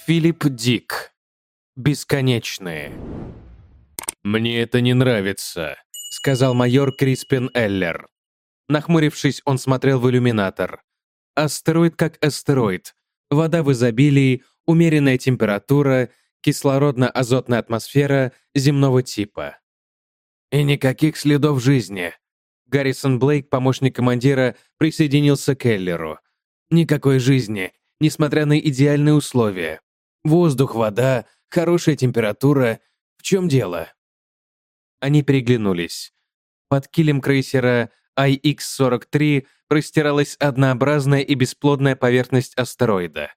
Филипп Дик. Бесконечные. «Мне это не нравится», — сказал майор Криспин Эллер. Нахмурившись, он смотрел в иллюминатор. Астероид как астероид. Вода в изобилии, умеренная температура, кислородно-азотная атмосфера земного типа. И никаких следов жизни. Гаррисон Блейк, помощник командира, присоединился к Эллеру. Никакой жизни, несмотря на идеальные условия. Воздух, вода, хорошая температура. В чем дело? Они переглянулись. Под килем крейсера IX-43 простиралась однообразная и бесплодная поверхность астероида.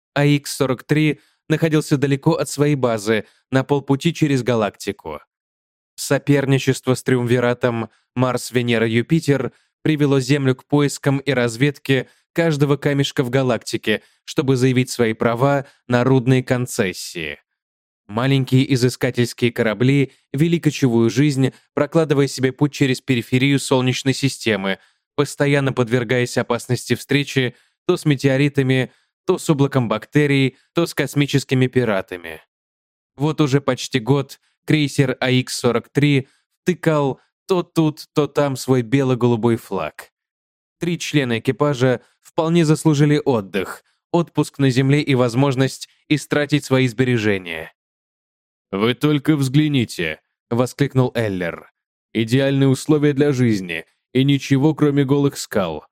IX-43 находился далеко от своей базы, на полпути через галактику. Соперничество с триумвиратом Марс-Венера-Юпитер привело Землю к поискам и разведке каждого камешка в галактике, чтобы заявить свои права на рудные концессии. Маленькие изыскательские корабли вели кочевую жизнь, прокладывая себе путь через периферию Солнечной системы, постоянно подвергаясь опасности встречи то с метеоритами, то с облаком бактерий, то с космическими пиратами. Вот уже почти год крейсер АХ-43 втыкал то тут, то там свой бело-голубой флаг. 3 члена экипажа вполне заслужили отпуск на Земле и возможность истратить свои сбережения. «Вы только взгляните», — воскликнул Эллер. «Идеальные условия для жизни, и ничего, кроме голых скал».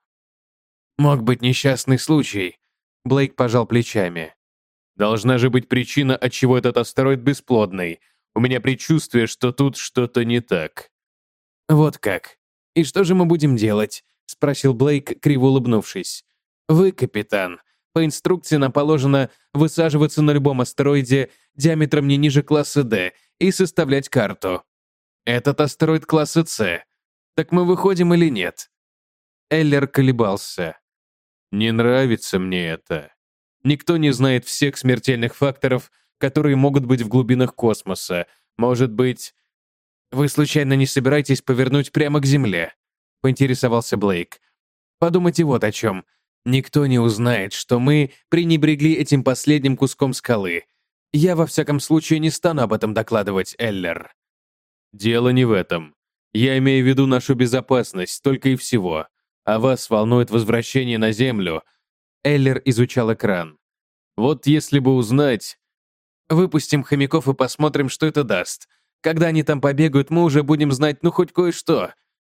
«Мог быть несчастный случай», — Блейк пожал плечами. «Должна же быть причина, отчего этот астероид бесплодный. У меня предчувствие, что тут что-то не так». «Вот как. И что же мы будем делать?» — спросил Блейк, криво улыбнувшись. «Вы, капитан, по инструкции нам положено высаживаться на любом астероиде диаметром не ниже класса D и составлять карту. Этот астероид класса C. Так мы выходим или нет?» Эллер колебался. «Не нравится мне это. Никто не знает всех смертельных факторов, которые могут быть в глубинах космоса. Может быть...» «Вы случайно не собираетесь повернуть прямо к Земле?» — поинтересовался Блейк. «Подумайте вот о чем. Никто не узнает, что мы пренебрегли этим последним куском скалы. Я, во всяком случае, не стану об этом докладывать, Эллер». «Дело не в этом. Я имею в виду нашу безопасность, только и всего. А вас волнует возвращение на Землю». Эллер изучал экран. «Вот если бы узнать...» «Выпустим хомяков и посмотрим, что это даст. Когда они там побегают, мы уже будем знать, ну, хоть кое-что».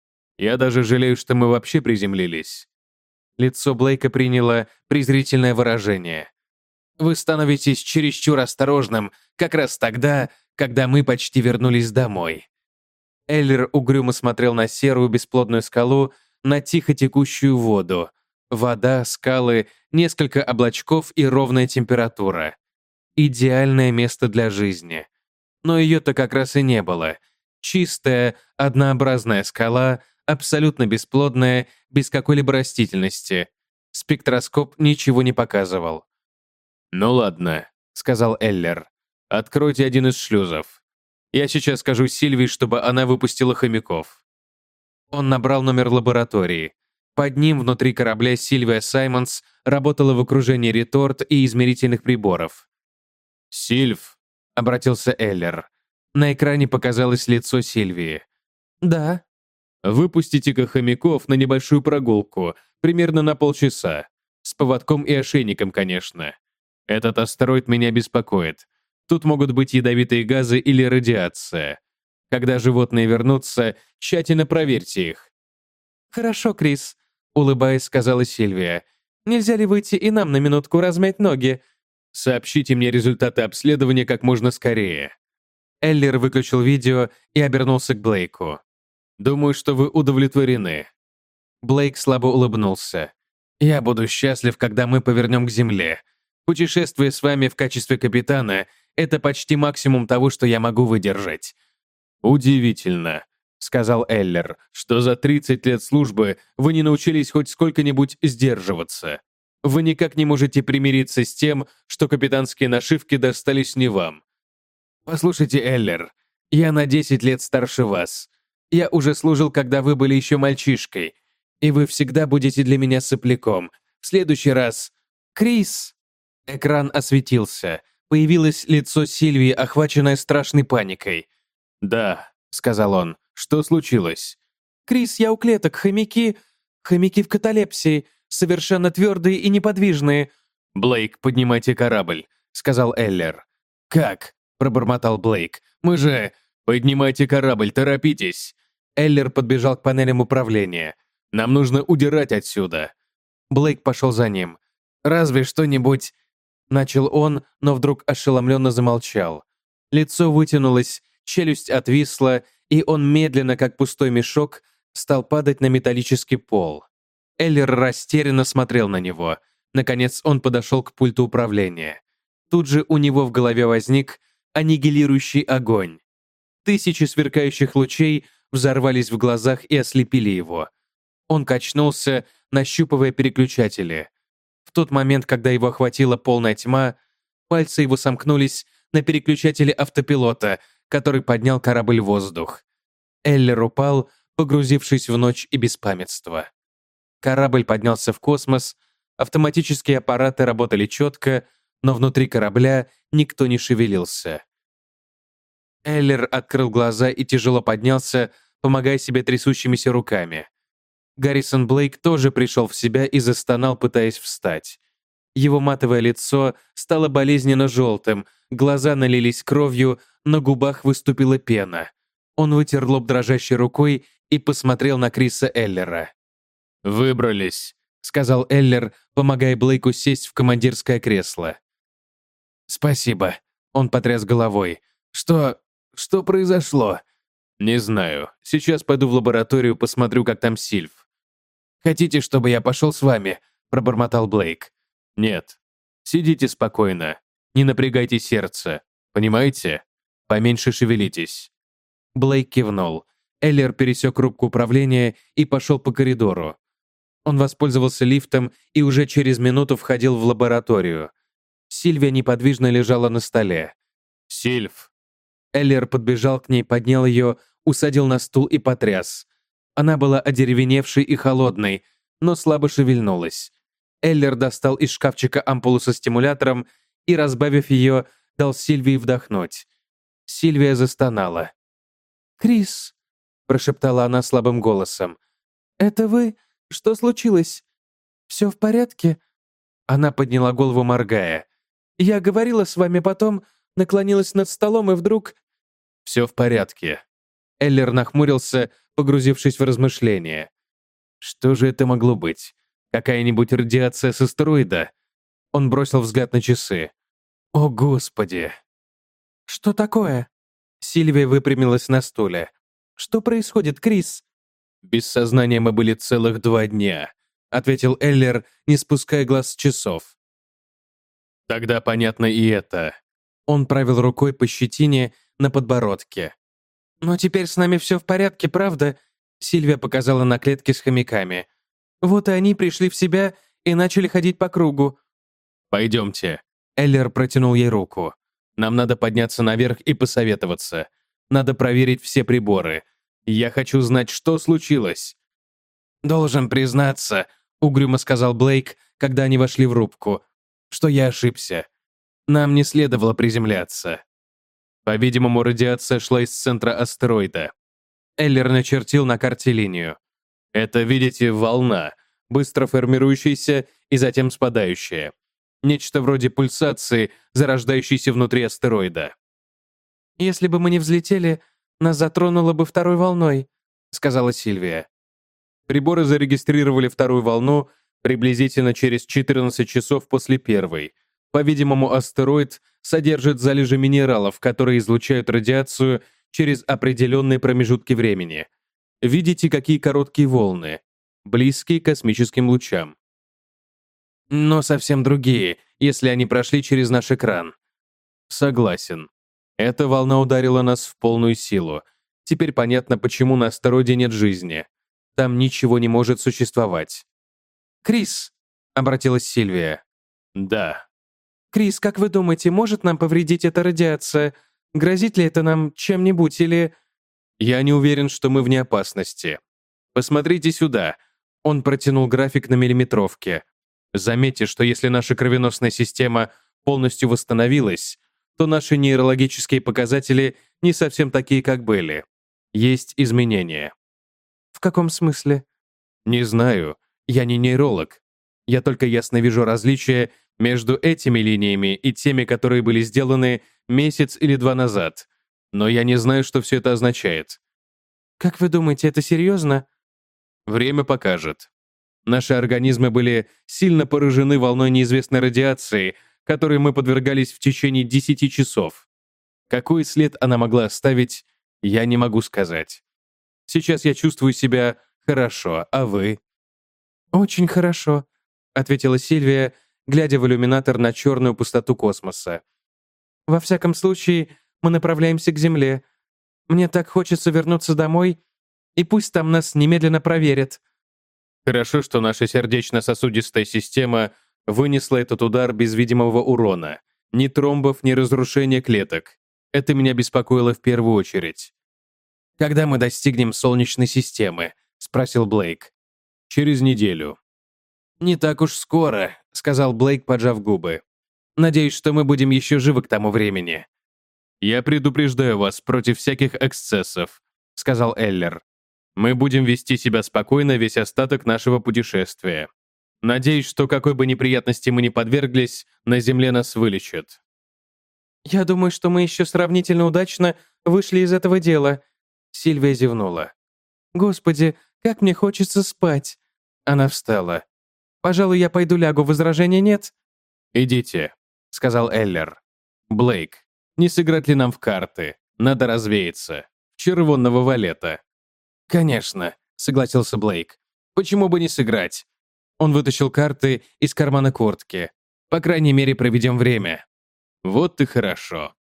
«Я даже жалею, что мы вообще приземлились». Лицо Блейка приняло презрительное выражение. «Вы становитесь чересчур осторожным как раз тогда, когда мы почти вернулись домой». Эллер угрюмо смотрел на серую бесплодную скалу, на тихо текущую воду. Вода, скалы, несколько облачков и ровная температура. Идеальное место для жизни. Но ее-то как раз и не было. Чистая, однообразная скала, абсолютно бесплодная, без какой-либо растительности. Спектроскоп ничего не показывал. «Ну ладно», — сказал Эллер. «Откройте один из шлюзов. Я сейчас скажу Сильвии, чтобы она выпустила хомяков». Он набрал номер лаборатории. Под ним внутри корабля Сильвия Саймонс работала в окружении реторт и измерительных приборов. «Сильв», — обратился Эллер. На экране показалось лицо Сильвии. «Да». «Выпустите-ка хомяков на небольшую прогулку, примерно на полчаса. С поводком и ошейником, конечно. Этот астероид меня беспокоит. Тут могут быть ядовитые газы или радиация. Когда животные вернутся, тщательно проверьте их». «Хорошо, Крис», — улыбаясь, сказала Сильвия. «Нельзя ли выйти и нам на минутку размять ноги?» «Сообщите мне результаты обследования как можно скорее». Эллер выключил видео и обернулся к Блейку. «Думаю, что вы удовлетворены». Блейк слабо улыбнулся. «Я буду счастлив, когда мы повернем к Земле. Путешествие с вами в качестве капитана — это почти максимум того, что я могу выдержать». «Удивительно», — сказал Эллер, «что за 30 лет службы вы не научились хоть сколько-нибудь сдерживаться. Вы никак не можете примириться с тем, что капитанские нашивки достались не вам. Послушайте, Эллер, я на 10 лет старше вас. Я уже служил, когда вы были еще мальчишкой, и вы всегда будете для меня сопляком. В следующий раз...» «Крис!» Экран осветился. Появилось лицо Сильвии, охваченное страшной паникой. «Да», — сказал он, — «что случилось?» «Крис, я у клеток. Хомяки... Хомяки в каталепсии. Совершенно твердые и неподвижные». «Блейк, поднимайте корабль», — сказал Эллер. «Как?» — пробормотал Блейк. «Мы же...» «Поднимайте корабль, торопитесь!» Эллер подбежал к панелям управления. «Нам нужно удирать отсюда!» Блейк пошел за ним. «Разве что-нибудь...» Начал он, но вдруг ошеломленно замолчал. Лицо вытянулось, челюсть отвисла, и он медленно, как пустой мешок, стал падать на металлический пол. Эллер растерянно смотрел на него. Наконец он подошел к пульту управления. Тут же у него в голове возник аннигилирующий огонь. Тысячи сверкающих лучей взорвались в глазах и ослепили его. Он качнулся, нащупывая переключатели. В тот момент, когда его охватила полная тьма, пальцы его сомкнулись на переключателе автопилота, который поднял корабль в воздух. Эллер упал, погрузившись в ночь и беспамятство. Корабль поднялся в космос, автоматические аппараты работали четко, но внутри корабля никто не шевелился. Эллер открыл глаза и тяжело поднялся, помогая себе трясущимися руками. Гаррисон Блейк тоже пришел в себя и застонал, пытаясь встать. Его матовое лицо стало болезненно желтым, глаза налились кровью, на губах выступила пена. Он вытер лоб дрожащей рукой и посмотрел на Криса Эллера. «Выбрались», — сказал Эллер, помогая Блейку сесть в командирское кресло. «Спасибо», — он потряс головой. Что произошло?» «Не знаю. Сейчас пойду в лабораторию, посмотрю, как там Сильв». «Хотите, чтобы я пошел с вами?» — пробормотал Блейк. «Нет. Сидите спокойно. Не напрягайте сердце. Понимаете? Поменьше шевелитесь». Блейк кивнул. Эллер пересек рубку управления и пошел по коридору. Он воспользовался лифтом и уже через минуту входил в лабораторию. Сильвия неподвижно лежала на столе. «Сильв!» Эллер подбежал к ней, поднял ее, усадил на стул и потряс. Она была одеревеневшей и холодной, но слабо шевельнулась. Эллер достал из шкафчика ампулу со стимулятором и, разбавив ее, дал Сильвии вдохнуть. Сильвия застонала. «Крис», — прошептала она слабым голосом, — «это вы? Что случилось? Все в порядке?» Она подняла голову, моргая. «Я говорила с вами потом, наклонилась над столом и вдруг...» «Все в порядке». Эллер нахмурился, погрузившись в размышления. Что же это могло быть? Какая-нибудь радиация с астероида? Он бросил взгляд на часы. «О, Господи!» «Что такое?» Сильвия выпрямилась на стуле. «Что происходит, Крис?» «Без сознания мы были целых 2 дня», — ответил Эллер, не спуская глаз с часов. «Тогда понятно и это». Он провел рукой по щетине на подбородке. «Но теперь с нами все в порядке, правда?» Сильвия показала на клетки с хомяками. «Вот и они пришли в себя и начали ходить по кругу». «Пойдемте». Эллер протянул ей руку. «Нам надо подняться наверх и посоветоваться. Надо проверить все приборы. Я хочу знать, что случилось». «Должен признаться», — угрюмо сказал Блейк, когда они вошли в рубку, «что я ошибся. Нам не следовало приземляться». По-видимому, радиация шла из центра астероида. Эллер начертил на карте линию. Это, видите, волна, быстро формирующаяся и затем спадающая. Нечто вроде пульсации, зарождающейся внутри астероида. «Если бы мы не взлетели, нас затронуло бы второй волной», — сказала Сильвия. Приборы зарегистрировали вторую волну приблизительно через 14 часов после первой. По-видимому, астероид содержит залежи минералов, которые излучают радиацию через определенные промежутки времени. Видите, какие короткие волны, близкие к космическим лучам. Но совсем другие, если они прошли через наш экран. Согласен. Эта волна ударила нас в полную силу. Теперь понятно, почему на астероиде нет жизни. Там ничего не может существовать. «Крис», — обратилась Сильвия. «Да». «Крис, как вы думаете, может нам повредить эта радиация? Грозит ли это нам чем-нибудь или...» «Я не уверен, что мы вне опасности. Посмотрите сюда». Он протянул график на миллиметровке. Заметьте, что если наша кровеносная система полностью восстановилась, то наши нейрологические показатели не совсем такие, как были. Есть изменения. В каком смысле? Не знаю, я не нейролог. Я только ясно вижу различия между этими линиями и теми, которые были сделаны месяц или два назад. Но я не знаю, что все это означает. Как вы думаете, это серьезно? Время покажет. Наши организмы были сильно поражены волной неизвестной радиации, которой мы подвергались в течение 10 часов. Какой след она могла оставить, я не могу сказать. Сейчас я чувствую себя хорошо, а вы? Очень хорошо, ответила Сильвия, глядя в иллюминатор на черную пустоту космоса. Во всяком случае, мы направляемся к Земле. Мне так хочется вернуться домой, и пусть там нас немедленно проверят. Хорошо, что наша сердечно-сосудистая система вынесла этот удар без видимого урона. Ни тромбов, ни разрушения клеток. Это меня беспокоило в первую очередь. «Когда мы достигнем Солнечной системы?» — спросил Блейк. «Через неделю». «Не так уж скоро», — сказал Блейк, поджав губы. «Надеюсь, что мы будем еще живы к тому времени». «Я предупреждаю вас против всяких эксцессов», — сказал Эллер. «Мы будем вести себя спокойно весь остаток нашего путешествия. Надеюсь, что какой бы неприятности мы ни подверглись, на Земле нас вылечат». «Я думаю, что мы еще сравнительно удачно вышли из этого дела», — Сильвия зевнула. «Господи, как мне хочется спать!» Она встала. «Пожалуй, я пойду лягу, возражения нет?» «Идите», — сказал Эллер. «Блейк, не сыграть ли нам в карты? Надо развеяться. Червонного валета». «Конечно», — согласился Блейк. «Почему бы не сыграть?» Он вытащил карты из кармана куртки. «По крайней мере, проведем время». «Вот и хорошо».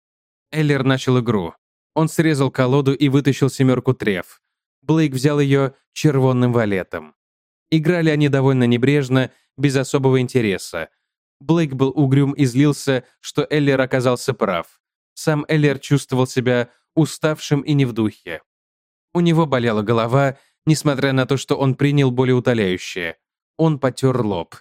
Эллер начал игру. Он срезал колоду и вытащил семерку треф. Блейк взял ее червонным валетом. Играли они довольно небрежно, без особого интереса. Блейк был угрюм и злился, что Эллер оказался прав. Сам Эллер чувствовал себя уставшим и не в духе. У него болела голова, несмотря на то, что он принял болеутоляющее. Он потер лоб.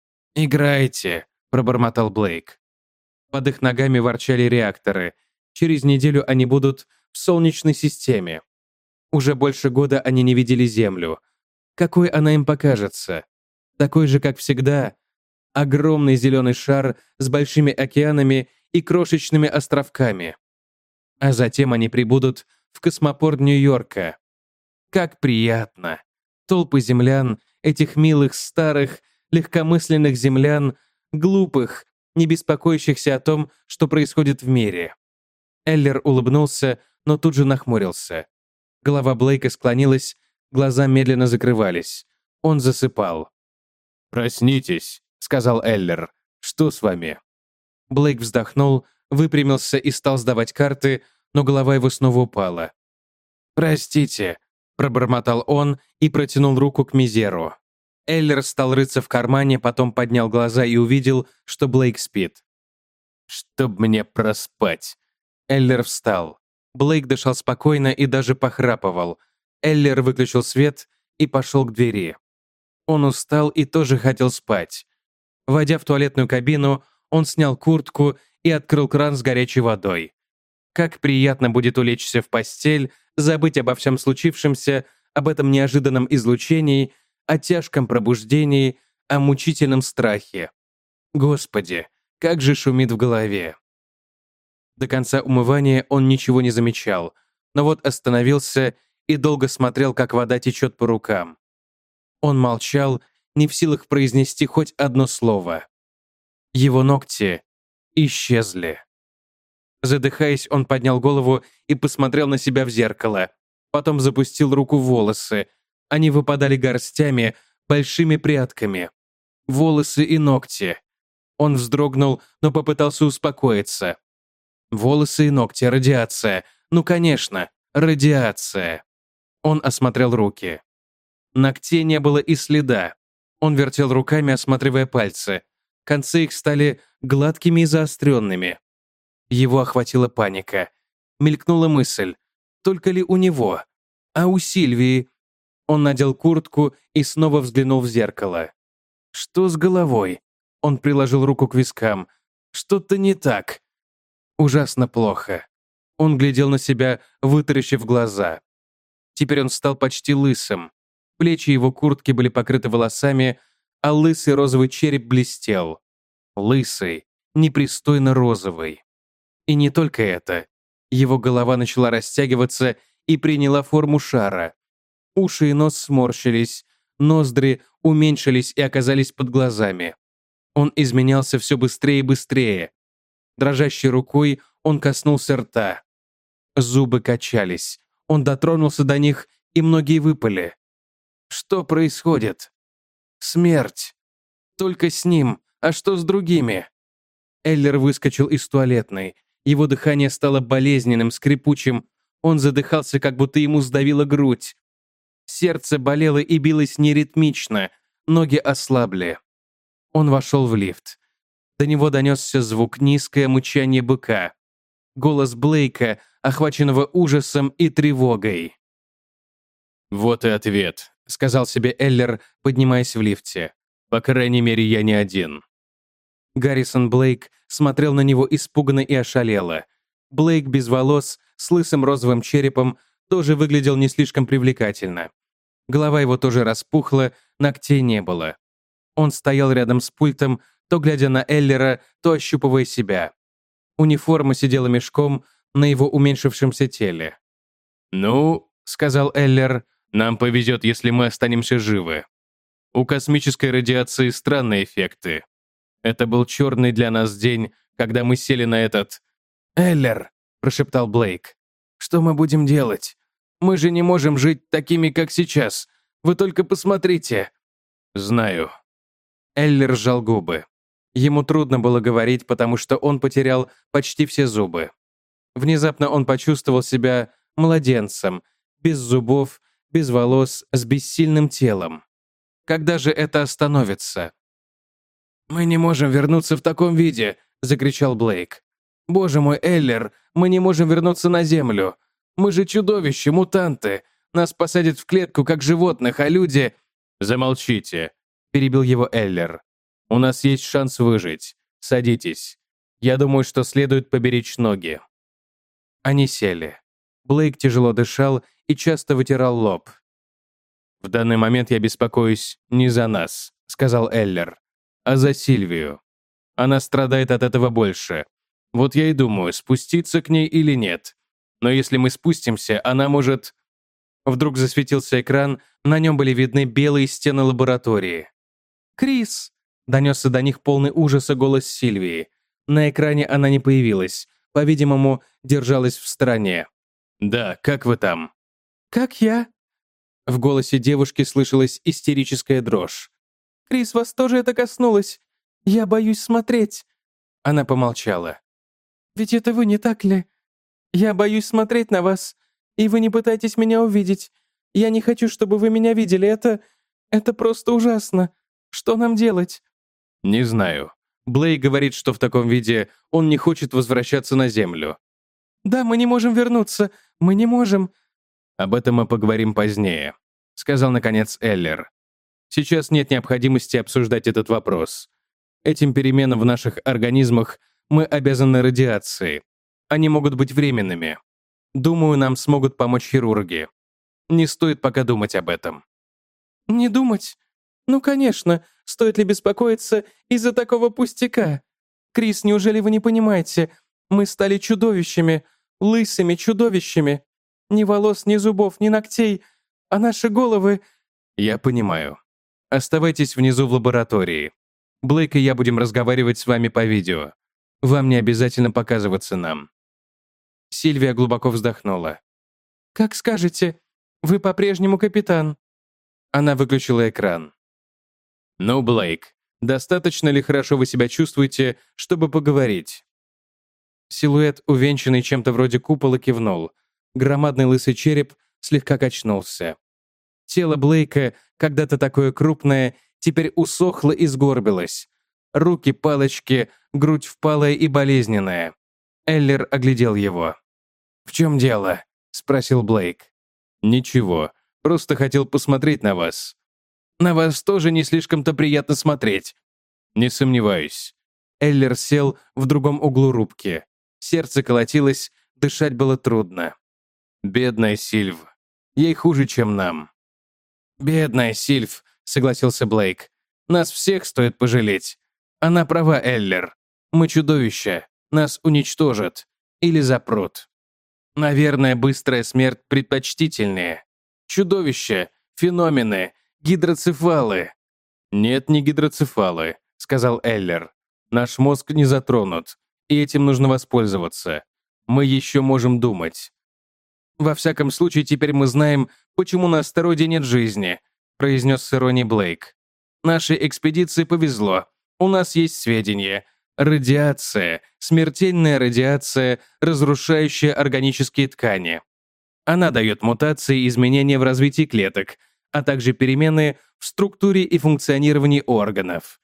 «Играйте», — пробормотал Блейк. Под их ногами ворчали реакторы. Через неделю они будут в Солнечной системе. Уже больше года они не видели Землю. Какой она им покажется? Такой же, как всегда. Огромный зеленый шар с большими океанами и крошечными островками. А затем они прибудут в космопорт Нью-Йорка. Как приятно! Толпы землян, этих милых, старых, легкомысленных землян, глупых, не беспокоящихся о том, что происходит в мире. Эллер улыбнулся, но тут же нахмурился. Голова Блейка склонилась, глаза медленно закрывались. Он засыпал. «Проснитесь», — сказал Эллер. «Что с вами?» Блейк вздохнул, выпрямился и стал сдавать карты, но голова его снова упала. «Простите», — пробормотал он и протянул руку к Мизеру. Эллер стал рыться в кармане, потом поднял глаза и увидел, что Блейк спит. «Чтоб мне проспать». Эллер встал. Блейк дышал спокойно и даже похрапывал. Эллер выключил свет и пошел к двери. Он устал и тоже хотел спать. Войдя в туалетную кабину, он снял куртку и открыл кран с горячей водой. Как приятно будет улечься в постель, забыть обо всем случившемся, об этом неожиданном излучении, о тяжком пробуждении, о мучительном страхе. Господи, как же шумит в голове. До конца умывания он ничего не замечал, но вот остановился и долго смотрел, как вода течет по рукам. Он молчал, не в силах произнести хоть одно слово. Его ногти исчезли. Задыхаясь, он поднял голову и посмотрел на себя в зеркало. Потом запустил руку в волосы. Они выпадали горстями, большими прядками. Волосы и ногти. Он вздрогнул, но попытался успокоиться. Волосы и ногти, радиация. Ну, конечно, радиация. Он осмотрел руки. Ногтей не было и следа. Он вертел руками, осматривая пальцы. Концы их стали гладкими и заостренными. Его охватила паника. Мелькнула мысль. Только ли у него? А у Сильвии? Он надел куртку и снова взглянул в зеркало. Что с головой? Он приложил руку к вискам. Что-то не так. Ужасно плохо. Он глядел на себя, вытаращив глаза. Теперь он стал почти лысым. Плечи его куртки были покрыты волосами, а лысый розовый череп блестел. Лысый, непристойно розовый. И не только это. Его голова начала растягиваться и приняла форму шара. Уши и нос сморщились, ноздри уменьшились и оказались под глазами. Он изменялся все быстрее и быстрее. Дрожащей рукой он коснулся рта. Зубы качались. Он дотронулся до них, и многие выпали. Что происходит? Смерть. Только с ним. А что с другими? Эллер выскочил из туалетной. Его дыхание стало болезненным, скрипучим. Он задыхался, как будто ему сдавило грудь. Сердце болело и билось неритмично. Ноги ослабли. Он вошел в лифт. До него донесся звук, низкое мычание быка. Голос Блейка, охваченного ужасом и тревогой. «Вот и ответ», — сказал себе Эллер, поднимаясь в лифте. «По крайней мере, я не один». Гаррисон Блейк смотрел на него испуганно и ошалело. Блейк без волос, с лысым розовым черепом, тоже выглядел не слишком привлекательно. Голова его тоже распухла, ногтей не было. Он стоял рядом с пультом, то глядя на Эллера, то ощупывая себя. Униформа сидела мешком на его уменьшившемся теле. «Ну, — сказал Эллер, — нам повезет, если мы останемся живы. У космической радиации странные эффекты. Это был черный для нас день, когда мы сели на этот...» «Эллер», — прошептал Блейк, — «что мы будем делать? Мы же не можем жить такими, как сейчас. Вы только посмотрите». «Знаю». Эллер сжал губы. Ему трудно было говорить, потому что он потерял почти все зубы. Внезапно он почувствовал себя младенцем, без зубов, без волос, с бессильным телом. Когда же это остановится? «Мы не можем вернуться в таком виде», — закричал Блейк. «Боже мой, Эллер, мы не можем вернуться на Землю. Мы же чудовища, мутанты. Нас посадят в клетку, как животных, а люди...» «Замолчите», — перебил его Эллер. «У нас есть шанс выжить. Садитесь. Я думаю, что следует поберечь ноги». Они сели. Блейк тяжело дышал и часто вытирал лоб. «В данный момент я беспокоюсь не за нас», — сказал Эллер, «а за Сильвию. Она страдает от этого больше. Вот я и думаю, спуститься к ней или нет. Но если мы спустимся, она может...» Вдруг засветился экран, на нем были видны белые стены лаборатории. «Крис!» — донесся до них полный ужаса голос Сильвии. На экране она не появилась, по-видимому, держалась в стороне. «Да, как вы там?» «Как я?» В голосе девушки слышалась истерическая дрожь. «Крис, вас тоже это коснулось? Я боюсь смотреть». Она помолчала. «Ведь это вы, не так ли? Я боюсь смотреть на вас, и вы не пытаетесь меня увидеть. Я не хочу, чтобы вы меня видели. Это просто ужасно. Что нам делать?» «Не знаю. Блейк говорит, что в таком виде он не хочет возвращаться на Землю». «Да, мы не можем вернуться. Мы не можем». «Об этом мы поговорим позднее», — сказал, наконец, Эллер. «Сейчас нет необходимости обсуждать этот вопрос. Этим переменам в наших организмах мы обязаны радиации. Они могут быть временными. Думаю, нам смогут помочь хирурги. Не стоит пока думать об этом». «Не думать? Ну, конечно. Стоит ли беспокоиться из-за такого пустяка? Крис, неужели вы не понимаете? Мы стали чудовищами, лысыми чудовищами. Ни волос, ни зубов, ни ногтей. А наши головы...» «Я понимаю. Оставайтесь внизу в лаборатории. Блейк и я будем разговаривать с вами по видео. Вам не обязательно показываться нам». Сильвия глубоко вздохнула. «Как скажете. Вы по-прежнему капитан». Она выключила экран. «Ну, Блейк, достаточно ли хорошо вы себя чувствуете, чтобы поговорить?» Силуэт, увенчанный чем-то вроде купола, кивнул. Громадный лысый череп слегка качнулся. Тело Блейка, когда-то такое крупное, теперь усохло и сгорбилось. Руки, палочки, грудь впалая и болезненная. Эллер оглядел его. «В чем дело?» — спросил Блейк. «Ничего, просто хотел посмотреть на вас». На вас тоже не слишком-то приятно смотреть». «Не сомневаюсь». Эллер сел в другом углу рубки. Сердце колотилось, дышать было трудно. «Бедная Сильв. Ей хуже, чем нам». «Бедная Сильв», — согласился Блейк. «Нас всех стоит пожалеть. Она права, Эллер. Мы чудовища. Нас уничтожат. Или запрут. Наверное, быстрая смерть предпочтительнее. Чудовища, феномены, гидроцефалы». «Нет, не гидроцефалы», — сказал Эллер. «Наш мозг не затронут, и этим нужно воспользоваться. Мы еще можем думать». «Во всяком случае, теперь мы знаем, почему на астероиде нет жизни», произнес с иронией Блейк. «Нашей экспедиции повезло. У нас есть сведения. Радиация, смертельная радиация, разрушающая органические ткани. Она дает мутации и изменения в развитии клеток, а также перемены в структуре и функционировании органов».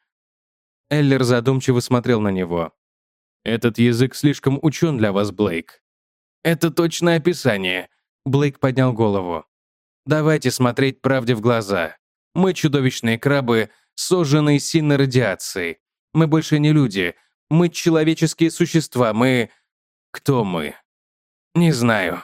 Эллер задумчиво смотрел на него. «Этот язык слишком учен для вас, Блейк». «Это точное описание», — Блейк поднял голову. «Давайте смотреть правде в глаза. Мы чудовищные крабы, сожженные сильной радиацией. Мы больше не люди. Мы человеческие существа. Мы...» «Кто мы?» «Не знаю».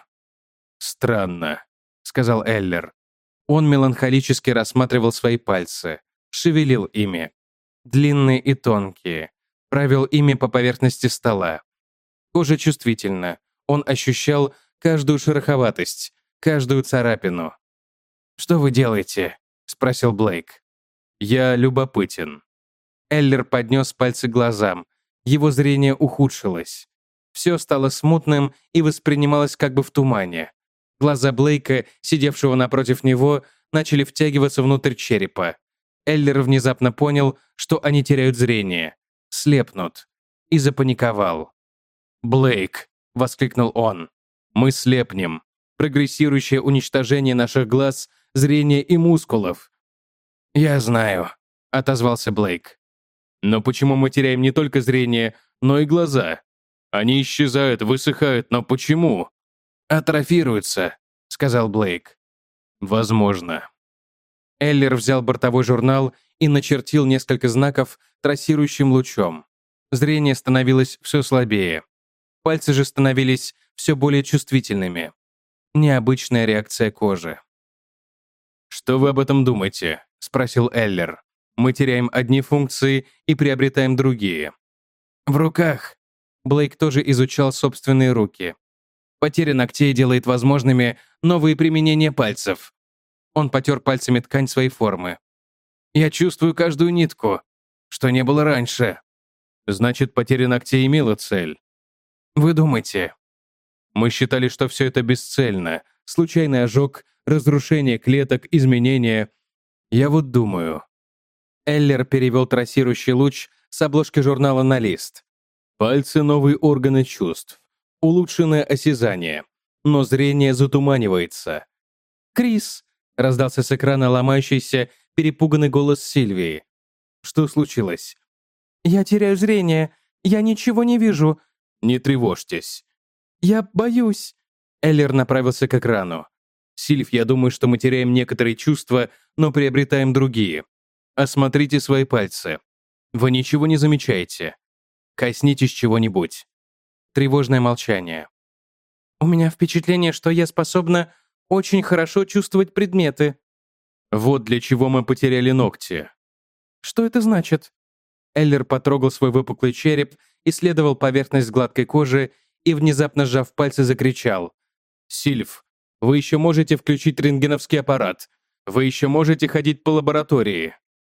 «Странно», — сказал Эллер. Он меланхолически рассматривал свои пальцы, шевелил ими. Длинные и тонкие. Провел ими по поверхности стола. Кожа чувствительна. Он ощущал каждую шероховатость, каждую царапину. «Что вы делаете?» — спросил Блейк. «Я любопытен». Эллер поднес пальцы к глазам. Его зрение ухудшилось. Все стало смутным и воспринималось как бы в тумане. Глаза Блейка, сидевшего напротив него, начали втягиваться внутрь черепа. Эллер внезапно понял, что они теряют зрение, слепнут, и запаниковал. «Блейк!» — воскликнул он. «Мы слепнем. Прогрессирующее уничтожение наших глаз, зрения и мускулов». «Я знаю», — отозвался Блейк. «Но почему мы теряем не только зрение, но и глаза? Они исчезают, высыхают, но почему?» «Атрофируются», — сказал Блейк. «Возможно». Эллер взял бортовой журнал и начертил несколько знаков трассирующим лучом. Зрение становилось все слабее. Пальцы же становились все более чувствительными. Необычная реакция кожи. «Что вы об этом думаете?» — спросил Эллер. «Мы теряем одни функции и приобретаем другие». «В руках». Блейк тоже изучал собственные руки. Потеря ногтей делает возможными новые применения пальцев. Он потер пальцами ткань своей формы. «Я чувствую каждую нитку, что не было раньше». «Значит, потеря ногтей имела цель». «Вы думаете?» «Мы считали, что все это бесцельно. Случайный ожог, разрушение клеток, изменения. Я вот думаю». Эллер перевел трассирующий луч с обложки журнала на лист. «Пальцы — новые органы чувств. Улучшенное осязание. Но зрение затуманивается». «Крис!» — раздался с экрана ломающийся, перепуганный голос Сильвии. «Что случилось?» «Я теряю зрение. Я ничего не вижу». «Не тревожьтесь». «Я боюсь». Эллер направился к экрану. «Сильв, я думаю, что мы теряем некоторые чувства, но приобретаем другие. Осмотрите свои пальцы. Вы ничего не замечаете. Коснитесь чего-нибудь». Тревожное молчание. «У меня впечатление, что я способна очень хорошо чувствовать предметы». «Вот для чего мы потеряли ногти». «Что это значит?» Эллер потрогал свой выпуклый череп, исследовал поверхность гладкой кожи и, внезапно сжав пальцы, закричал. «Сильв, вы еще можете включить рентгеновский аппарат. Вы еще можете ходить по лаборатории».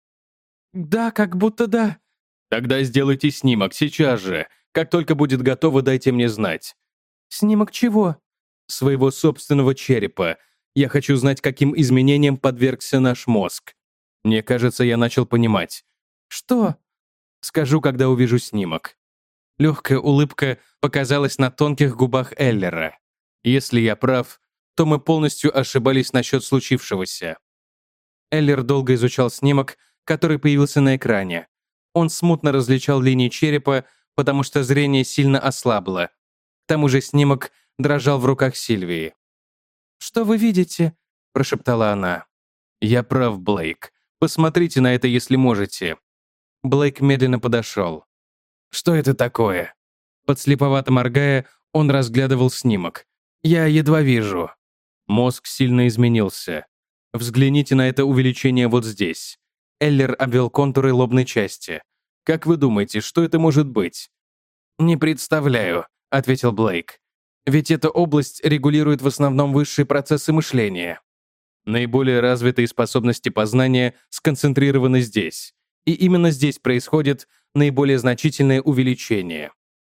«Да, как будто да». «Тогда сделайте снимок сейчас же. Как только будет готово, дайте мне знать». «Снимок чего?» «Своего собственного черепа. Я хочу знать, каким изменениям подвергся наш мозг. Мне кажется, я начал понимать». «Что?» «Скажу, когда увижу снимок». Легкая улыбка показалась на тонких губах Эллера. «Если я прав, то мы полностью ошибались насчет случившегося». Эллер долго изучал снимок, который появился на экране. Он смутно различал линии черепа, потому что зрение сильно ослабло. К тому же снимок дрожал в руках Сильвии. «Что вы видите?» – прошептала она. «Я прав, Блейк. Посмотрите на это, если можете». Блейк медленно подошел. «Что это такое?» Подслеповато моргая, он разглядывал снимок. «Я едва вижу». Мозг сильно изменился. Взгляните на это увеличение вот здесь. Эллер обвел контуры лобной части. Как вы думаете, что это может быть? «Не представляю», — ответил Блейк. «Ведь эта область регулирует в основном высшие процессы мышления. Наиболее развитые способности познания сконцентрированы здесь. И именно здесь происходит наиболее значительное увеличение».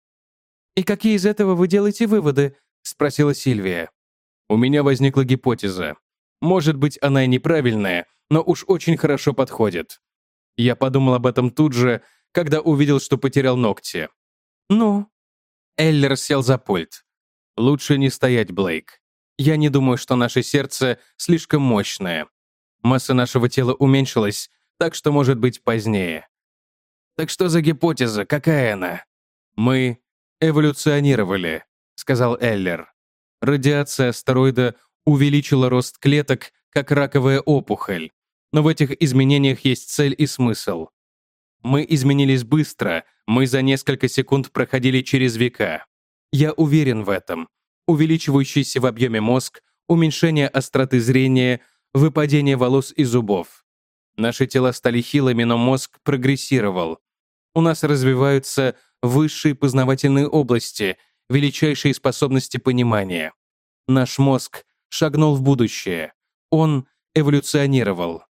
«И какие из этого вы делаете выводы?» — спросила Сильвия. У меня возникла гипотеза. Может быть, она и неправильная, но уж очень хорошо подходит. Я подумал об этом тут же, когда увидел, что потерял ногти. «Ну?» Эллер сел за пульт. «Лучше не стоять, Блейк. Я не думаю, что наше сердце слишком мощное. Масса нашего тела уменьшилась, так что может быть позднее». «Так что за гипотеза? Какая она?» «Мы эволюционировали», — сказал Эллер. «Радиация астероида увеличила рост клеток, как раковая опухоль. Но в этих изменениях есть цель и смысл. Мы изменились быстро, мы за несколько секунд проходили через века. Я уверен в этом. Увеличивающийся в объеме мозг, уменьшение остроты зрения, выпадение волос и зубов. Наши тела стали хилыми, но мозг прогрессировал. У нас развиваются высшие познавательные области, величайшие способности понимания. Наш мозг шагнул в будущее. Он эволюционировал.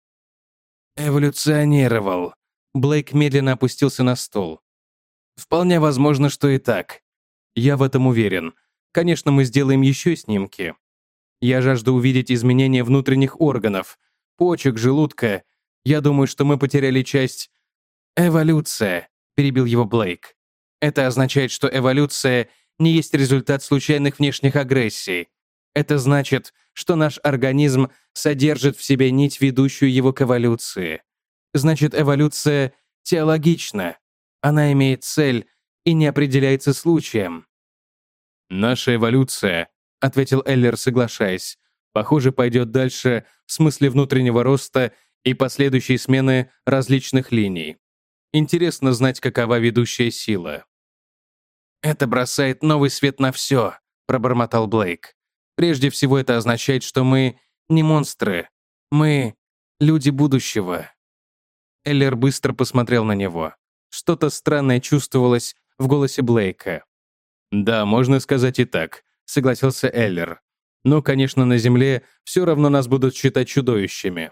Эволюционировал. Блейк медленно опустился на стул. Вполне возможно, что и так. Я в этом уверен. Конечно, мы сделаем еще снимки. Я жажду увидеть изменения внутренних органов, почек, желудка. Я думаю, что мы потеряли часть... «Эволюция», — перебил его Блейк. «Это означает, что эволюция не есть результат случайных внешних агрессий. Это значит, что наш организм содержит в себе нить, ведущую его к эволюции. Значит, эволюция теологична. Она имеет цель и не определяется случаем». «Наша эволюция», — ответил Эллер, соглашаясь, «похоже, пойдет дальше в смысле внутреннего роста и последующей смены различных линий. Интересно знать, какова ведущая сила». «Это бросает новый свет на все», — пробормотал Блейк. «Прежде всего, это означает, что мы не монстры. Мы люди будущего». Эллер быстро посмотрел на него. Что-то странное чувствовалось в голосе Блейка. «Да, можно сказать и так», — согласился Эллер. «Но, конечно, на Земле все равно нас будут считать чудовищами».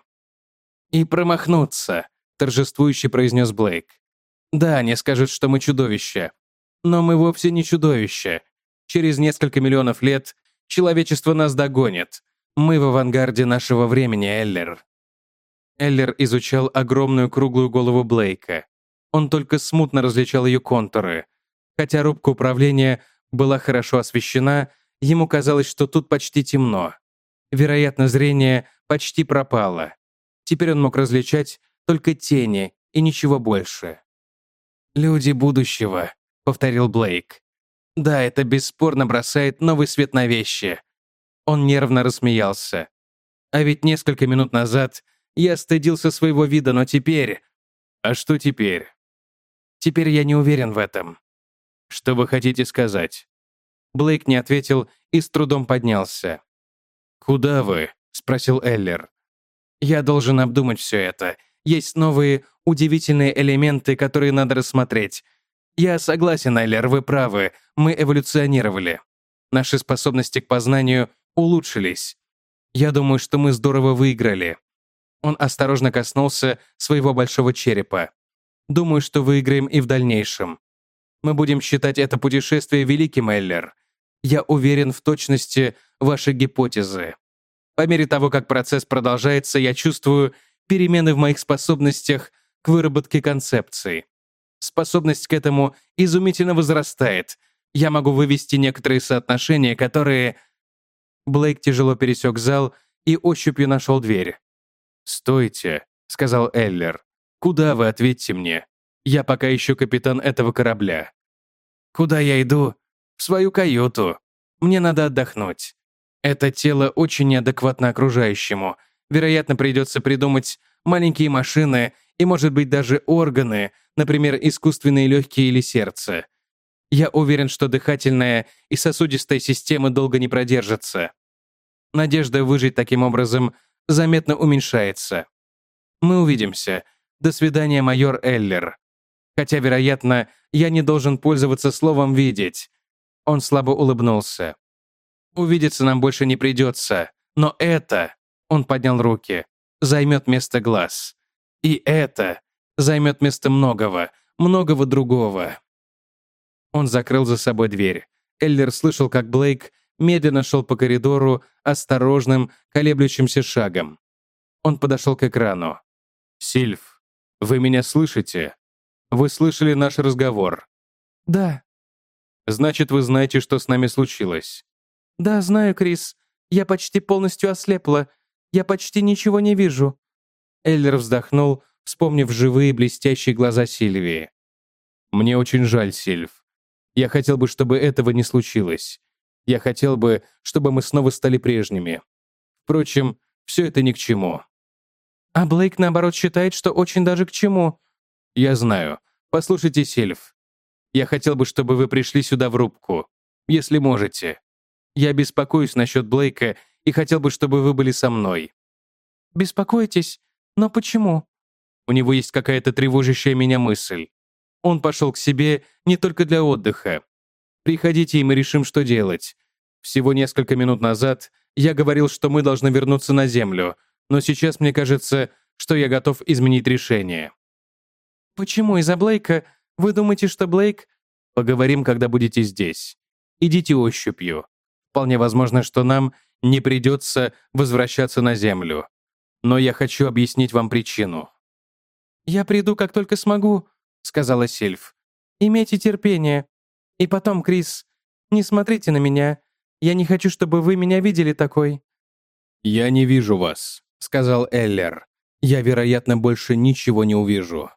«И промахнуться», — торжествующе произнес Блейк. «Да, они скажут, что мы чудовища. Но мы вовсе не чудовища. Через несколько миллионов лет человечество нас догонит. Мы в авангарде нашего времени, Эллер». Эллер изучал огромную круглую голову Блейка. Он только смутно различал ее контуры. Хотя рубка управления была хорошо освещена, ему казалось, что тут почти темно. Вероятно, зрение почти пропало. Теперь он мог различать только тени и ничего больше. «Люди будущего», — повторил Блейк. «Да, это бесспорно бросает новый свет на вещи». Он нервно рассмеялся. «А ведь несколько минут назад я стыдился своего вида, но теперь...» «А что теперь?» «Теперь я не уверен в этом». «Что вы хотите сказать?» Блейк не ответил и с трудом поднялся. «Куда вы?» — спросил Эллер. «Я должен обдумать все это. Есть новые, удивительные элементы, которые надо рассмотреть. Я согласен, Эллер, вы правы. Мы эволюционировали. Наши способности к познанию улучшились. Я думаю, что мы здорово выиграли». Он осторожно коснулся своего большого черепа. «Думаю, что выиграем и в дальнейшем. Мы будем считать это путешествие великим, Эллер. Я уверен в точности вашей гипотезы. По мере того, как процесс продолжается, я чувствую перемены в моих способностях к выработке концепций. Способность к этому изумительно возрастает. Я могу вывести некоторые соотношения, которые...» Блейк тяжело пересек зал и ощупью нашел дверь. «Стойте», — сказал Эллер. «Куда вы, ответьте мне? Я пока еще капитан этого корабля». «Куда я иду?» «В свою каюту. Мне надо отдохнуть. Это тело очень неадекватно окружающему. Вероятно, придется придумать маленькие машины и, может быть, даже органы, например, искусственные легкие или сердце. Я уверен, что дыхательная и сосудистая системы долго не продержатся. Надежда выжить таким образом заметно уменьшается. Мы увидимся. До свидания, майор Эллер. Хотя, вероятно, я не должен пользоваться словом «видеть». Он слабо улыбнулся. Увидеться нам больше не придется. Но это, он поднял руки, займет место глаз. И это займет место многого, многого другого. Он закрыл за собой дверь. Эллер слышал, как Блейк медленно шел по коридору осторожным, колеблющимся шагом. Он подошел к экрану. «Сильв, вы меня слышите? Вы слышали наш разговор?» «Да». «Значит, вы знаете, что с нами случилось?» «Да, знаю, Крис. Я почти полностью ослепла. Я почти ничего не вижу». Эллер вздохнул, вспомнив живые блестящие глаза Сильвии. «Мне очень жаль, Сильв. Я хотел бы, чтобы этого не случилось. Я хотел бы, чтобы мы снова стали прежними. Впрочем, все это ни к чему». А Блейк, наоборот, считает, что очень даже к чему. «Я знаю. Послушайте, Сильв. Я хотел бы, чтобы вы пришли сюда в рубку. Если можете. Я беспокоюсь насчет Блейка и хотел бы, чтобы вы были со мной». «Беспокоитесь? Но почему?» У него есть какая-то тревожащая меня мысль. Он пошел к себе не только для отдыха. Приходите, и мы решим, что делать. Всего несколько минут назад я говорил, что мы должны вернуться на Землю, но сейчас мне кажется, что я готов изменить решение. «Почему из-за Блейка? Вы думаете, что Блейк...» Поговорим, когда будете здесь. Идите ощупью. Вполне возможно, что нам не придется возвращаться на Землю. Но я хочу объяснить вам причину. «Я приду, как только смогу», — сказала Сильв. «Имейте терпение. И потом, Крис, не смотрите на меня. Я не хочу, чтобы вы меня видели такой». «Я не вижу вас», — сказал Эллер. «Я, вероятно, больше ничего не увижу».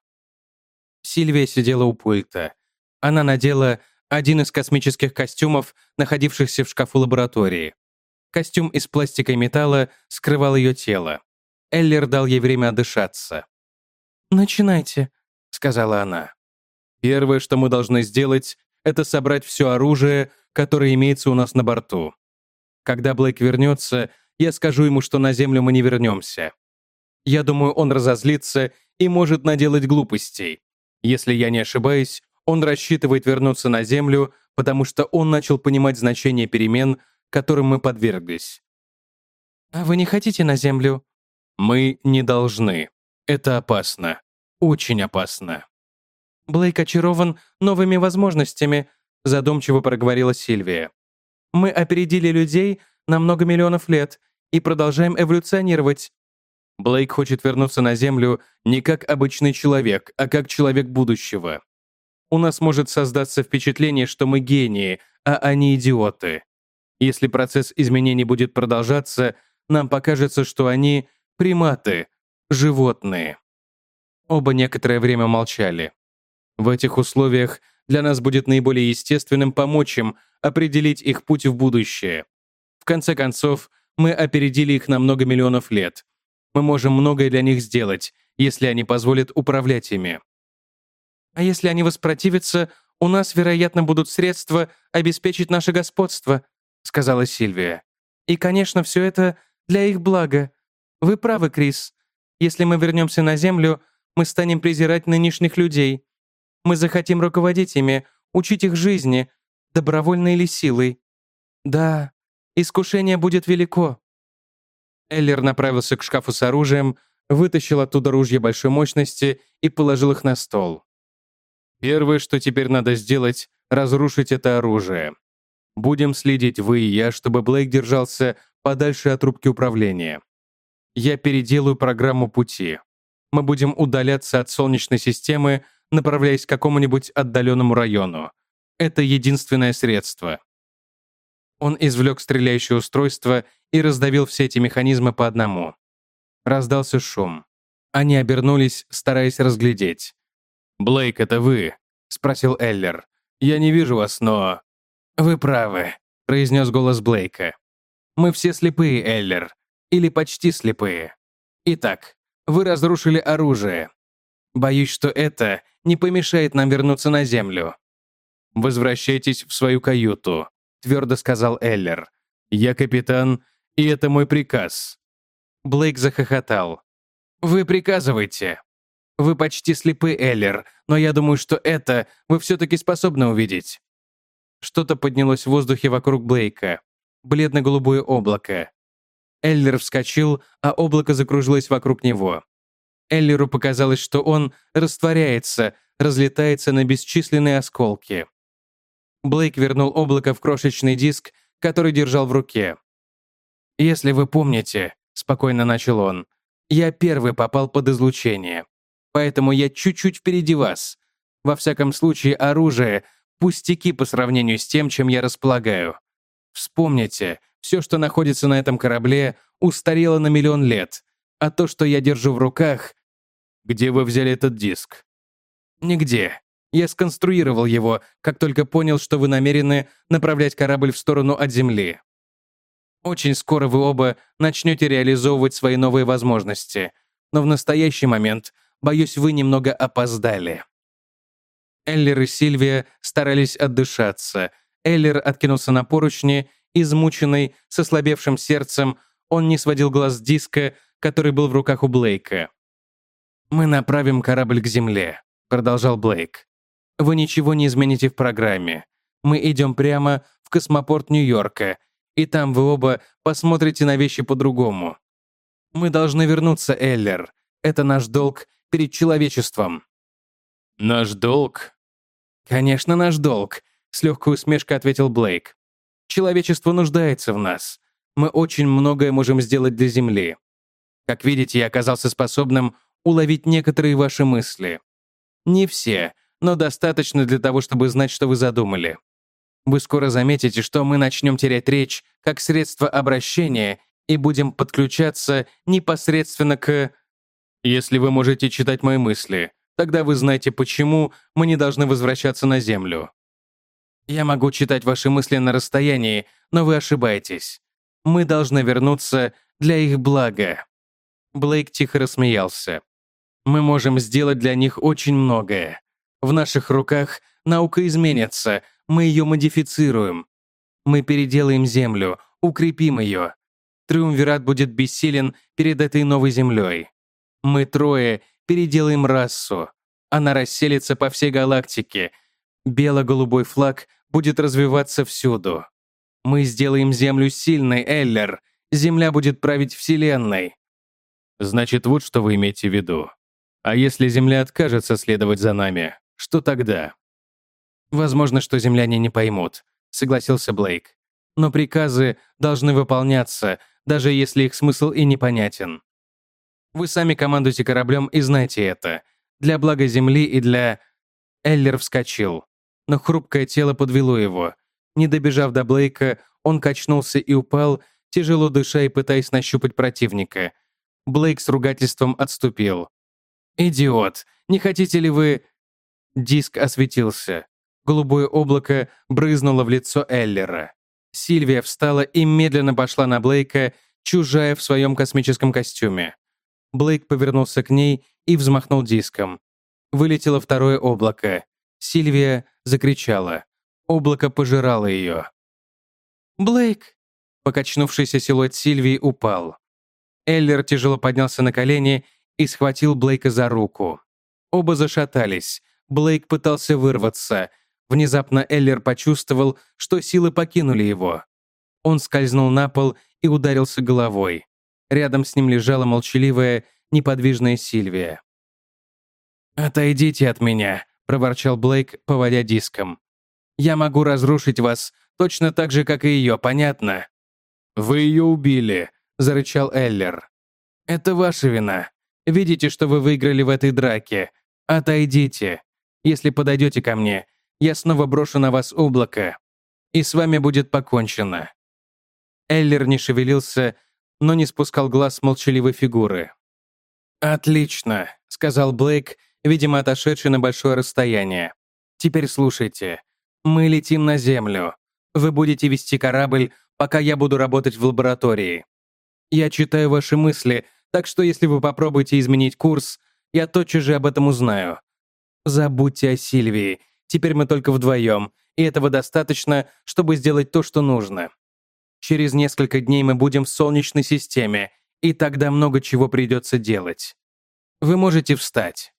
Сильвия сидела у пульта. Она надела один из космических костюмов, находившихся в шкафу лаборатории. Костюм из пластика и металла скрывал ее тело. Эллер дал ей время отдышаться. «Начинайте», — сказала она. «Первое, что мы должны сделать, это собрать все оружие, которое имеется у нас на борту. Когда Блейк вернется, я скажу ему, что на Землю мы не вернемся. Я думаю, он разозлится и может наделать глупостей. Если я не ошибаюсь, он рассчитывает вернуться на Землю, потому что он начал понимать значение перемен, которым мы подверглись. «А вы не хотите на Землю?» Мы не должны. Это опасно. Очень опасно». «Блейк очарован новыми возможностями», — задумчиво проговорила Сильвия. «Мы опередили людей на много миллионов лет и продолжаем эволюционировать». Блейк хочет вернуться на Землю не как обычный человек, а как человек будущего. У нас может создаться впечатление, что мы гении, а они идиоты. Если процесс изменений будет продолжаться, нам покажется, что они — приматы, животные». Оба некоторое время молчали. В этих условиях для нас будет наиболее естественным помочь им определить их путь в будущее. В конце концов, мы опередили их на много миллионов лет. Мы можем многое для них сделать, если они позволят управлять ими. «А если они воспротивятся, у нас, вероятно, будут средства обеспечить наше господство», — сказала Сильвия. «И, конечно, все это для их блага. Вы правы, Крис. Если мы вернемся на Землю, мы станем презирать нынешних людей. Мы захотим руководить ими, учить их жизни, добровольно или силой. Да, искушение будет велико». Эллер направился к шкафу с оружием, вытащил оттуда ружья большой мощности и положил их на стол. «Первое, что теперь надо сделать, разрушить это оружие. Будем следить вы и я, чтобы Блейк держался подальше от рубки управления. Я переделаю программу пути. Мы будем удаляться от Солнечной системы, направляясь к какому-нибудь отдаленному району. Это единственное средство». Он извлек стреляющее устройство и раздавил все эти механизмы по одному. Раздался шум. Они обернулись, стараясь разглядеть. «Блейк, это вы?» — спросил Эллер. «Я не вижу вас, но...» «Вы правы», — произнес голос Блейка. «Мы все слепые, Эллер. Или почти слепые. Итак, Вы разрушили оружие. Боюсь, что это не помешает нам вернуться на Землю». «Возвращайтесь в свою каюту», — твердо сказал Эллер. «Я капитан, и это мой приказ». Блейк захохотал. «Вы приказываете. Вы почти слепы, Эллер, но я думаю, что это вы все-таки способны увидеть». Что-то поднялось в воздухе вокруг Блейка. Бледно-голубое облако. Эллер вскочил, а облако закружилось вокруг него. Эллеру показалось, что он растворяется, разлетается на бесчисленные осколки. Блейк вернул облако в крошечный диск, который держал в руке. «Если вы помните», — спокойно начал он, «я первый попал под излучение. Поэтому я чуть-чуть впереди вас. Во всяком случае, оружие — пустяки по сравнению с тем, чем я располагаю. Вспомните, все, что находится на этом корабле, устарело на 1 000 000 лет, а то, что я держу в руках...» «Где вы взяли этот диск?» «Нигде. Я сконструировал его, как только понял, что вы намерены направлять корабль в сторону от Земли. Очень скоро вы оба начнете реализовывать свои новые возможности, но в настоящий момент, боюсь, вы немного опоздали». Эллер и Сильвия старались отдышаться. Эллер откинулся на поручни, измученный, с ослабевшим сердцем, он не сводил глаз с диска, который был в руках у Блейка. «Мы направим корабль к Земле», — продолжал Блейк. «Вы ничего не измените в программе. Мы идем прямо в космопорт Нью-Йорка, и там вы оба посмотрите на вещи по-другому. Мы должны вернуться, Эллер. Это наш долг перед человечеством». «Наш долг?» «Конечно, наш долг», — с легкой усмешкой ответил Блейк. «Человечество нуждается в нас. Мы очень многое можем сделать для Земли. Как видите, я оказался способным уловить некоторые ваши мысли. Не все, но достаточно для того, чтобы знать, что вы задумали. Вы скоро заметите, что мы начнем терять речь как средство обращения и будем подключаться непосредственно к... «Если вы можете читать мои мысли, тогда вы знаете, почему мы не должны возвращаться на Землю». Я могу читать ваши мысли на расстоянии, но вы ошибаетесь. Мы должны вернуться для их блага». Блейк тихо рассмеялся. «Мы можем сделать для них очень многое. В наших руках наука изменится, мы ее модифицируем. Мы переделаем Землю, укрепим ее. Триумвират будет бессилен перед этой новой Землей. Мы трое переделаем расу. Она расселится по всей галактике. Бело-голубой флаг будет развиваться всюду. Мы сделаем Землю сильной, Эллер. Земля будет править Вселенной». «Значит, вот что вы имеете в виду. А если Земля откажется следовать за нами, что тогда?» «Возможно, что земляне не поймут», — согласился Блейк. «Но приказы должны выполняться, даже если их смысл и непонятен. Вы сами командуете кораблем и знаете это. Для блага Земли и для...» Эллер вскочил, но хрупкое тело подвело его. Не добежав до Блейка, он качнулся и упал, тяжело дыша и пытаясь нащупать противника. Блейк с ругательством отступил. «Идиот! Не хотите ли вы...» Диск осветился. Голубое облако брызнуло в лицо Эллера. Сильвия встала и медленно пошла на Блейка, чужая в своем космическом костюме. Блейк повернулся к ней и взмахнул диском. Вылетело второе облако. Сильвия закричала. Облако пожирало ее. «Блейк!» Покачнувшийся силуэт Сильвии упал. Эллер тяжело поднялся на колени и схватил Блейка за руку. Оба зашатались. Блейк пытался вырваться. Внезапно Эллер почувствовал, что силы покинули его. Он скользнул на пол и ударился головой. Рядом с ним лежала молчаливая, неподвижная Сильвия. «Отойдите от меня», — проворчал Блейк, поводя диском. «Я могу разрушить вас точно так же, как и ее, понятно?» «Вы ее убили», — зарычал Эллер. «Это ваша вина. Видите, что вы выиграли в этой драке. Отойдите. Если подойдете ко мне, я снова брошу на вас облако, и с вами будет покончено». Эллер не шевелился, но не спускал глаз с молчаливой фигуры. «Отлично», — сказал Блейк, видимо, отошедший на большое расстояние. «Теперь слушайте. Мы летим на Землю. Вы будете вести корабль, пока я буду работать в лаборатории. Я читаю ваши мысли, Так что если вы попробуете изменить курс, я тотчас же об этом узнаю. Забудьте о Сильвии. Теперь мы только вдвоем, и этого достаточно, чтобы сделать то, что нужно. Через несколько дней мы будем в Солнечной системе, и тогда много чего придется делать. Вы можете встать».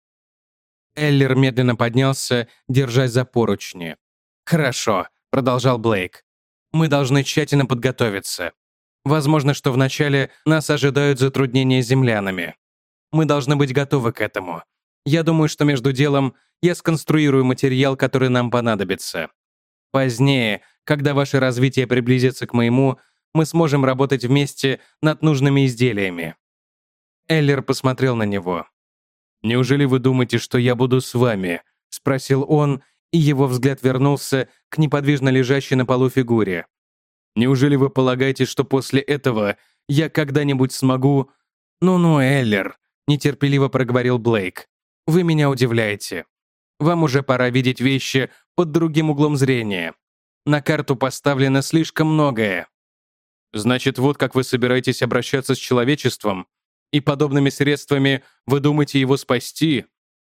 Эллер медленно поднялся, держась за поручни. «Хорошо», — продолжал Блейк. «Мы должны тщательно подготовиться. Возможно, что вначале нас ожидают затруднения с землянами. Мы должны быть готовы к этому. Я думаю, что между делом я сконструирую материал, который нам понадобится. Позднее, когда ваше развитие приблизится к моему, мы сможем работать вместе над нужными изделиями». Эллер посмотрел на него. «Неужели вы думаете, что я буду с вами?» — спросил он, и его взгляд вернулся к неподвижно лежащей на полу фигуре. «Неужели вы полагаете, что после этого я когда-нибудь смогу...» «Ну-ну, Эллер», — нетерпеливо проговорил Блейк. «Вы меня удивляете. Вам уже пора видеть вещи под другим углом зрения. На карту поставлено слишком многое». «Значит, вот как вы собираетесь обращаться с человечеством? И подобными средствами вы думаете его спасти?»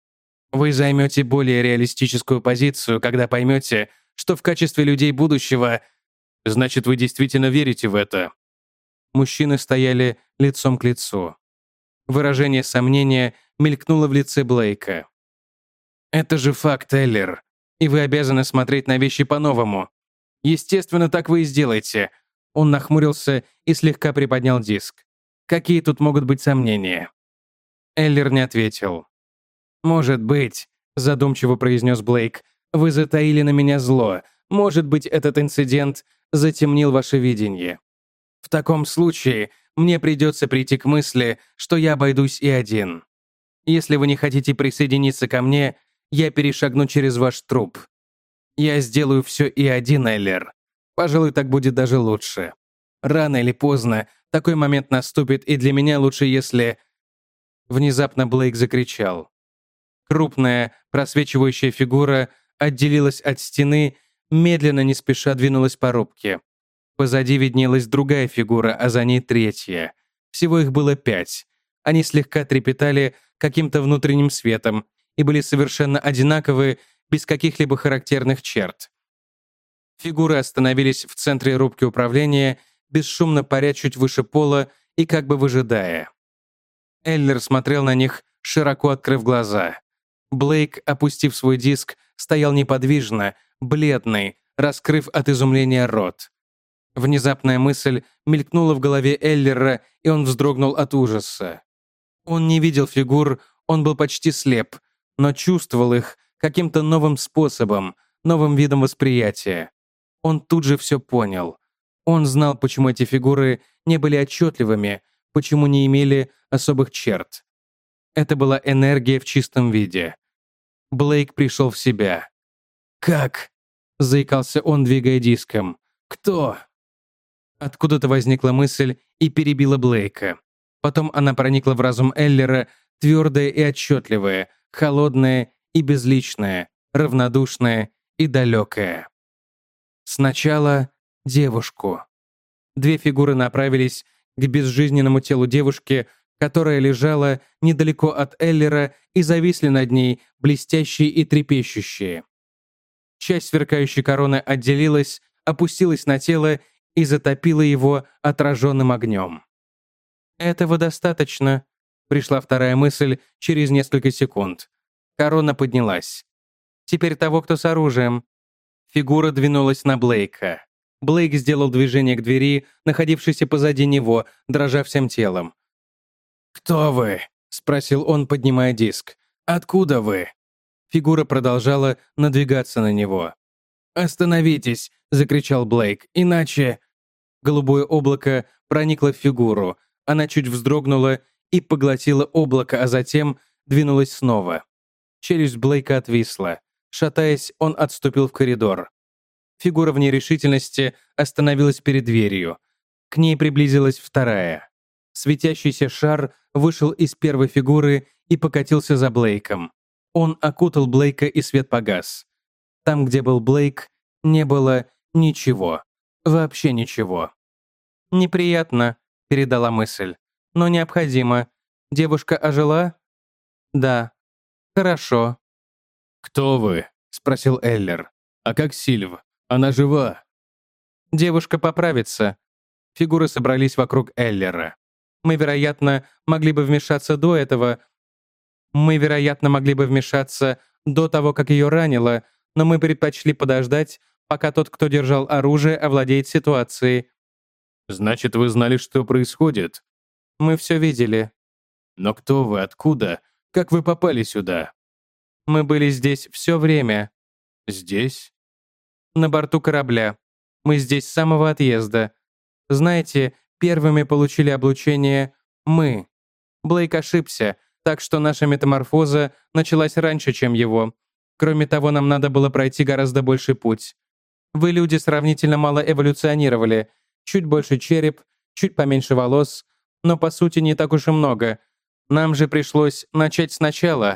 «Вы займете более реалистическую позицию, когда поймете, что в качестве людей будущего...» «Значит, вы действительно верите в это?» Мужчины стояли лицом к лицу. Выражение сомнения мелькнуло в лице Блейка. «Это же факт, Эллер, и вы обязаны смотреть на вещи по-новому. Естественно, так вы и сделаете». Он нахмурился и слегка приподнял диск. «Какие тут могут быть сомнения?» Эллер не ответил. «Может быть», — задумчиво произнес Блейк, «вы затаили на меня зло. Может быть, этот инцидент затемнил ваше видение. В таком случае мне придется прийти к мысли, что я обойдусь и один. Если вы не хотите присоединиться ко мне, я перешагну через ваш труп. Я сделаю все и один, Эллер. Пожалуй, так будет даже лучше. Рано или поздно такой момент наступит, и для меня лучше, если...» Внезапно Блейк закричал. Крупная, просвечивающая фигура отделилась от стены, медленно, не спеша двинулась по рубке. Позади виднелась другая фигура, а за ней третья. Всего их было 5. Они слегка трепетали каким-то внутренним светом и были совершенно одинаковы, без каких-либо характерных черт. Фигуры остановились в центре рубки управления, бесшумно паря чуть выше пола и как бы выжидая. Эллер смотрел на них, широко открыв глаза. Блейк, опустив свой диск, стоял неподвижно, бледный, раскрыв от изумления рот. Внезапная мысль мелькнула в голове Эллера, и он вздрогнул от ужаса. Он не видел фигур, он был почти слеп, но чувствовал их каким-то новым способом, новым видом восприятия. Он тут же все понял. Он знал, почему эти фигуры не были отчетливыми, почему не имели особых черт. Это была энергия в чистом виде. Блейк пришел в себя. «Как?» — заикался он, двигая диском. «Кто?» Откуда-то возникла мысль и перебила Блейка. Потом она проникла в разум Эллера, твердая и отчетливая, холодная и безличная, равнодушная и далекая. Сначала девушку. 2 фигуры направились к безжизненному телу девушки, которая лежала недалеко от Эллера, и зависли над ней, блестящие и трепещущие. Часть сверкающей короны отделилась, опустилась на тело и затопила его отраженным огнем. «Этого достаточно», — пришла вторая мысль через несколько секунд. Корона поднялась. «Теперь того, кто с оружием». Фигура двинулась на Блейка. Блейк сделал движение к двери, находившейся позади него, дрожа всем телом. «Кто вы?» — спросил он, поднимая диск. «Откуда вы?» Фигура продолжала надвигаться на него. «Остановитесь!» — закричал Блейк. «Иначе...» Голубое облако проникло в фигуру. Она чуть вздрогнула и поглотила облако, а затем двинулась снова. Челюсть Блейка отвисла. Шатаясь, он отступил в коридор. Фигура в нерешительности остановилась перед дверью. К ней приблизилась вторая. Светящийся шар вышел из первой фигуры и покатился за Блейком. Он окутал Блейка, и свет погас. Там, где был Блейк, не было ничего. Вообще ничего. «Неприятно», — передала мысль, «но необходимо. Девушка ожила? Да. Хорошо. «Кто вы?» — спросил Эллер. «А как Сильв? Она жива?» Девушка поправится. Фигуры собрались вокруг Эллера. Мы, вероятно, могли бы вмешаться до этого. Мы, вероятно, могли бы вмешаться до того, как ее ранило, но мы предпочли подождать, пока тот, кто держал оружие, овладеет ситуацией. «Значит, вы знали, что происходит? Мы все видели. Но кто вы? Откуда? Как вы попали сюда?» Мы были здесь все время. «Здесь?» На борту корабля. Мы здесь с самого отъезда. Знаете, первыми получили облучение мы. Блейк ошибся, так что наша метаморфоза началась раньше, чем его. Кроме того, нам надо было пройти гораздо больший путь. Вы, люди, сравнительно мало эволюционировали. Чуть больше череп, чуть поменьше волос, но по сути не так уж и много. Нам же пришлось начать сначала.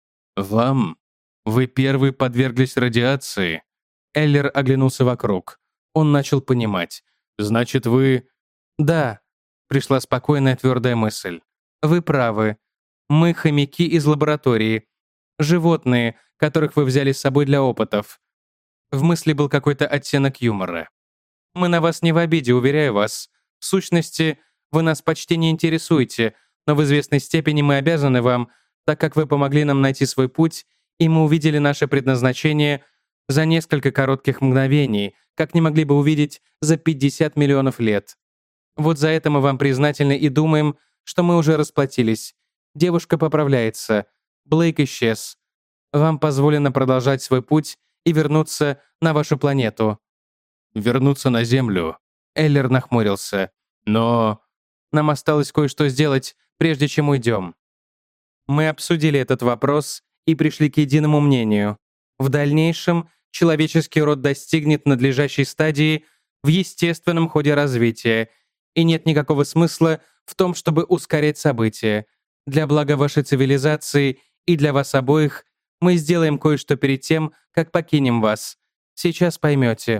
«Вам? Вы первый подверглись радиации?» Эллер оглянулся вокруг. Он начал понимать. «Значит, вы...» «Да», — пришла спокойная твердая мысль. «Вы правы. Мы хомяки из лаборатории. Животные, которых вы взяли с собой для опытов». В мысли был какой-то оттенок юмора. «Мы на вас не в обиде, уверяю вас. В сущности, вы нас почти не интересуете, но в известной степени мы обязаны вам, так как вы помогли нам найти свой путь, и мы увидели наше предназначение за несколько коротких мгновений, как не могли бы увидеть за 50 миллионов лет. Вот за это мы вам признательны и думаем, что мы уже расплатились. Девушка поправляется. Блейк исчез. Вам позволено продолжать свой путь и вернуться на вашу планету». «Вернуться на Землю?» Эллер нахмурился. «Но...» «Нам осталось кое-что сделать, прежде чем уйдем». Мы обсудили этот вопрос и пришли к единому мнению. В дальнейшем человеческий род достигнет надлежащей стадии в естественном ходе развития, и нет никакого смысла в том, чтобы ускорять события. Для блага вашей цивилизации и для вас обоих мы сделаем кое-что перед тем, как покинем вас. Сейчас поймете».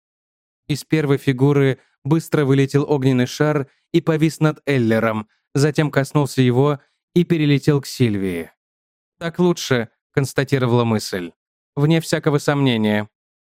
Из первой фигуры быстро вылетел огненный шар и повис над Эллером, затем коснулся его и перелетел к Сильвии. «Так лучше», — констатировала мысль. «Вне всякого сомнения».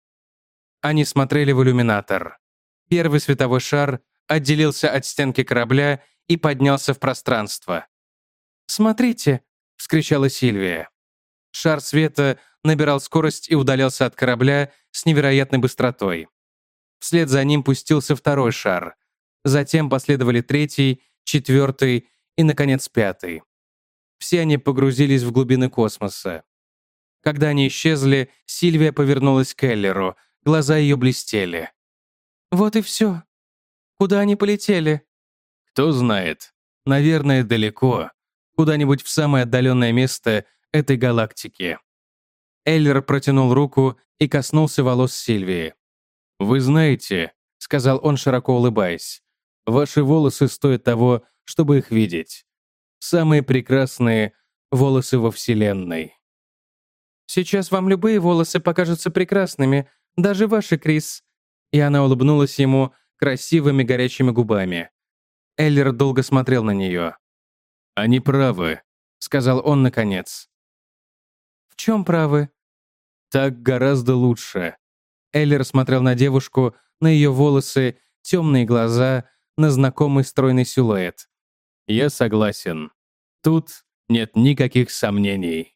Они смотрели в иллюминатор. Первый световой шар отделился от стенки корабля и поднялся в пространство. «Смотрите!» — вскричала Сильвия. Шар света набирал скорость и удалялся от корабля с невероятной быстротой. Вслед за ним пустился второй шар. Затем последовали третий, четвертый и, наконец, пятый. Все они погрузились в глубины космоса. Когда они исчезли, Сильвия повернулась к Эллеру. Глаза ее блестели. «Вот и все. Куда они полетели?» «Кто знает. Наверное, далеко. Куда-нибудь в самое отдаленное место этой галактики». Эллер протянул руку и коснулся волос Сильвии. «Вы знаете», — сказал он, широко улыбаясь, «ваши волосы стоят того, чтобы их видеть. Самые прекрасные волосы во Вселенной». «Сейчас вам любые волосы покажутся прекрасными, даже ваши, Крис». И она улыбнулась ему красивыми горячими губами. Эллер долго смотрел на нее. «Они правы», — сказал он наконец. «В чем правы?» «Так гораздо лучше». Эллер смотрел на девушку, на ее волосы, темные глаза, на знакомый стройный силуэт. «Я согласен. Тут нет никаких сомнений».